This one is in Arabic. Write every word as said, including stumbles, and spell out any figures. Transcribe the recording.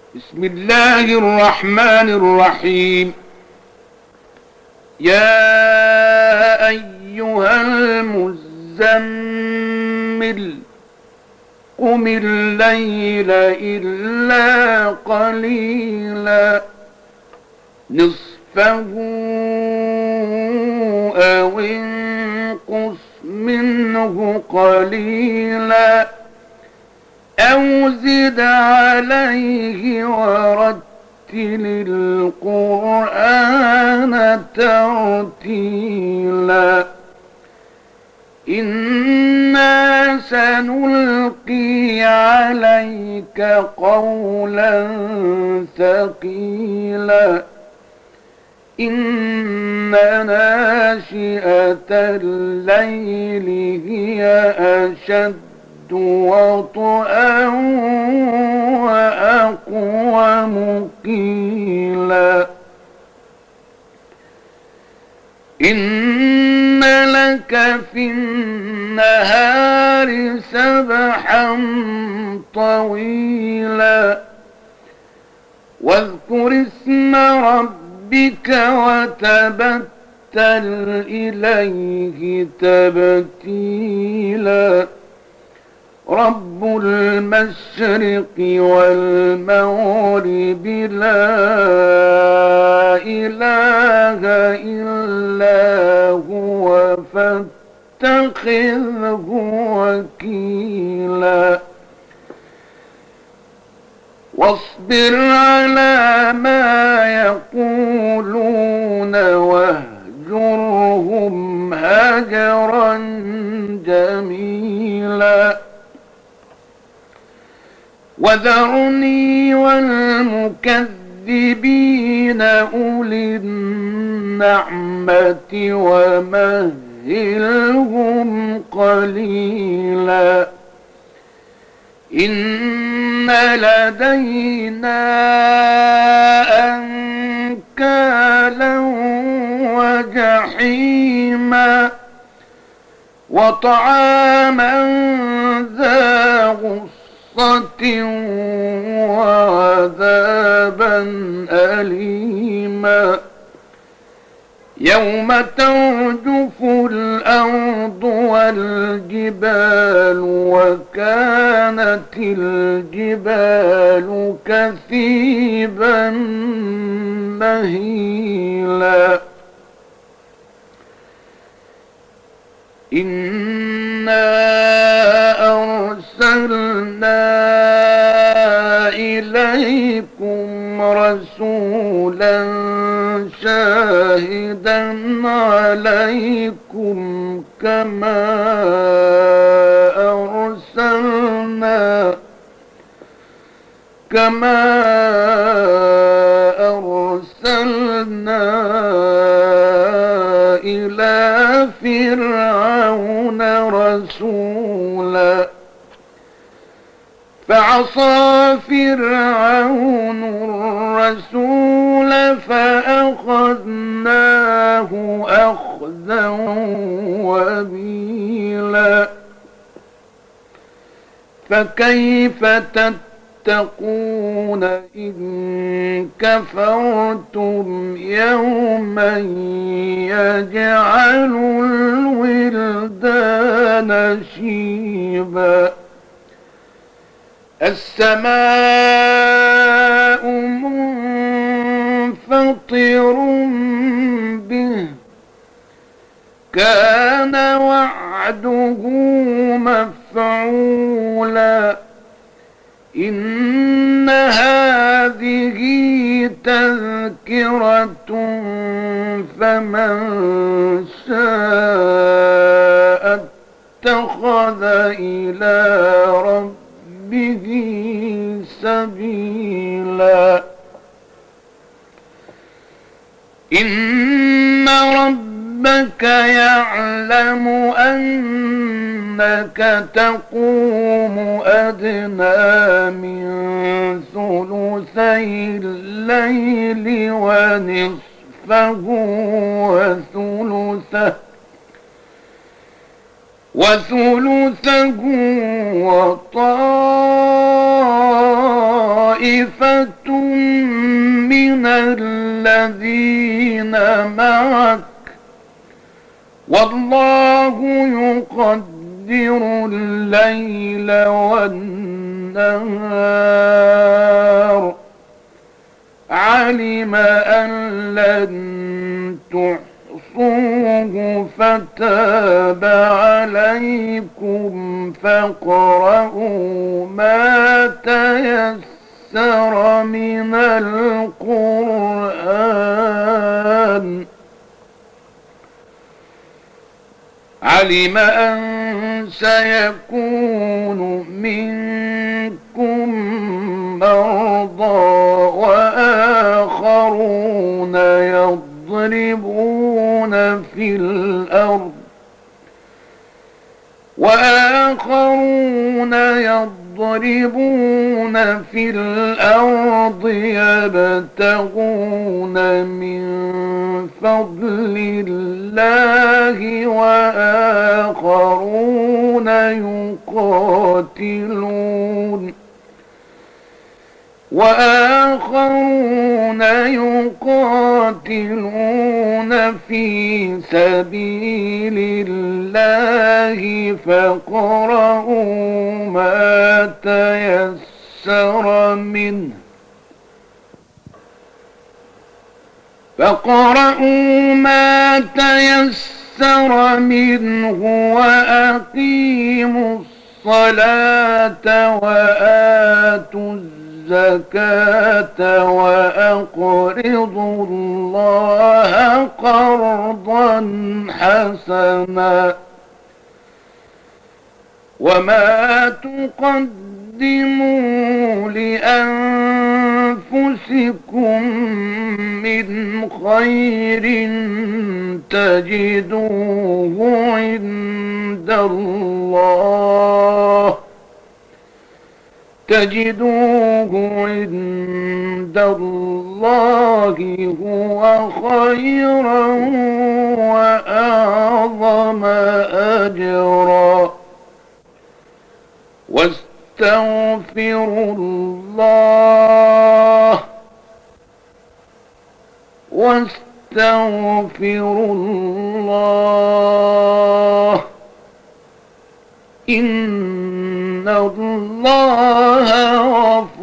بسم الله الرحمن الرحيم. يا أيها المزمل قم الليل إلا قليلا نصفه أو انقص منه قليلا أو زد عليه ورتل القرآن ترتيلا إنا سنلقي عليك قولا ثقيلا إن ناشئة الليل هي أشد وطئا وأقوم قيلا إن لك في النهار سبحا طويلا واذكر اسم ربك وتبتل إليه تبتيلا رب المشرق والمغرب لا إله إلا هو فاتخذه وكيلا واصبر على ما يقولون واهجرهم هجرا جميلا وذرني والمكذبين أولي النعمة ومهلهم قليلا إن لدينا أنكالا وجحيما وطعاما ذا غصة وعذابا أليما يوم ترجف الأرض والجبال وكانت الجبال كثيبا مهيلا إنا أرسلنا إليكم رسولا شاهدا عليكم كما أرسلنا كما أرسلنا إلى فرعون رسولا فعصى فرعون الرسول فأخذناه أخذا وبيلا فكيف تتقون إن كفرتم يوما يجعل الولدان شيبا السماء منفطر به كان وعده مفعولا إن هذه تذكرة فمن شاء اتخذ إلى ربه سبيلا إن ربك يعلم أنك تقوم أدنى من ثلثي الليل ونصفه وثلثه وثلثه وطائفة طائفة من الذين معك والله يقدر الليل والنهار علم أن لن تحصوه فتاب عليكم فاقرؤوا ما تيسر من القرآن علم أن سيكون منكم مرضى وآخرون يضربون في الأرض وآخرون يضربون في الأرض يبتغون من فضل الله وآخرون يقاتلون وآخرون يقاتلون في سبيل الله فاقرؤوا ما تيسر منه فاقرؤوا ما تيسر منه وأقيموا الصلاة وآتوا الزكاة وأقرضوا الله قرضا حسنا وما تقدموا لأنفسكم من خير تجدوه عند الله تجدوه عند الله هو خيرا وأعظم أجرا واستغفروا الله واستغفروا الله إن الله غفور